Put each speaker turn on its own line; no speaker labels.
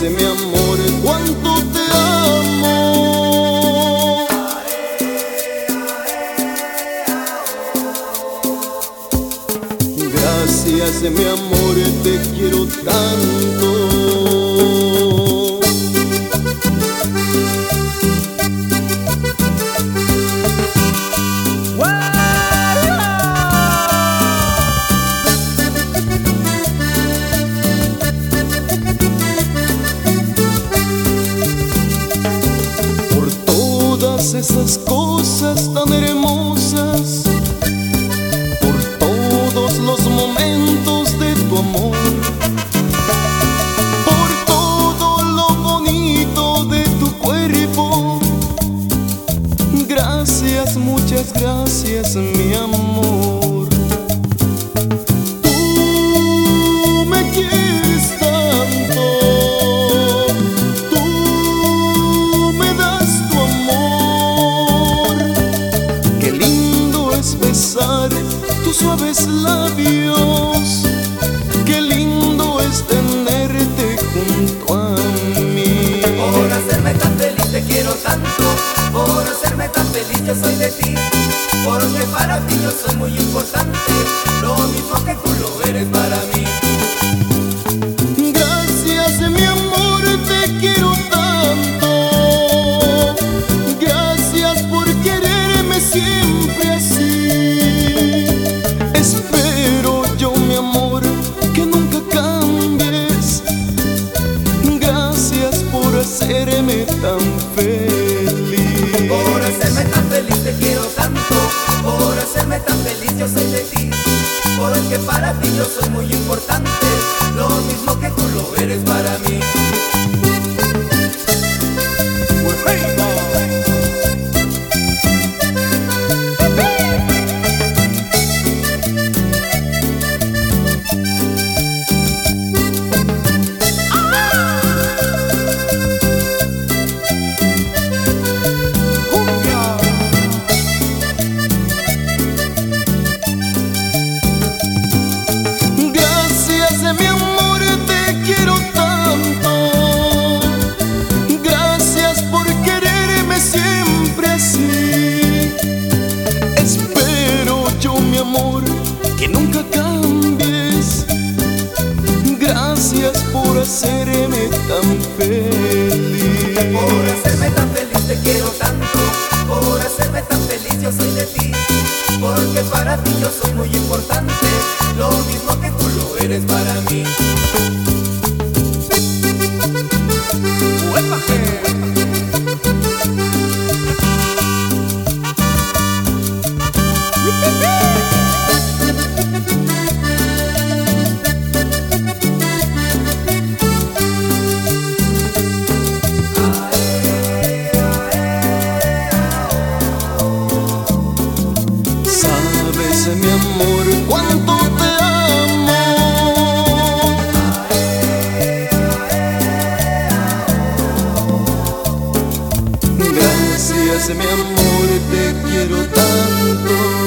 mi amor, cuánto te amo. Gracias, mi amor, te quiero tanto. Esas cosas tan hermosas, por todos los momentos de tu amor, por todo lo bonito de tu cuerpo. Gracias, muchas gracias, mi amor. Tú me quieres tanto, tus suaves labios, qué lindo es tenerte junto a mí.
Por hacerme tan feliz te quiero tanto, por hacerme tan feliz yo soy de ti, porque para ti yo soy muy importante, lo mismo que tú lo eres para mí.
Gracias, mi amor, te quiero tanto. Gracias por quererme siempre así. Espero yo, mi amor, que nunca cambies. Gracias por hacerme tan feliz.
Por hacerme tan feliz te quiero tanto, por hacerme tan feliz yo soy de ti, porque para ti yo soy muy importante, lo mismo que tú lo eres para mí. Que nunca cambies. Gracias por hacerme tan feliz. Por hacerme tan feliz te quiero tanto, por hacerme tan feliz yo soy de ti, porque para ti yo soy muy importante, lo mismo que tú lo eres para mí.
Sabes, mi amor, cuánto te amo. Gracias, mi amor, te quiero tanto.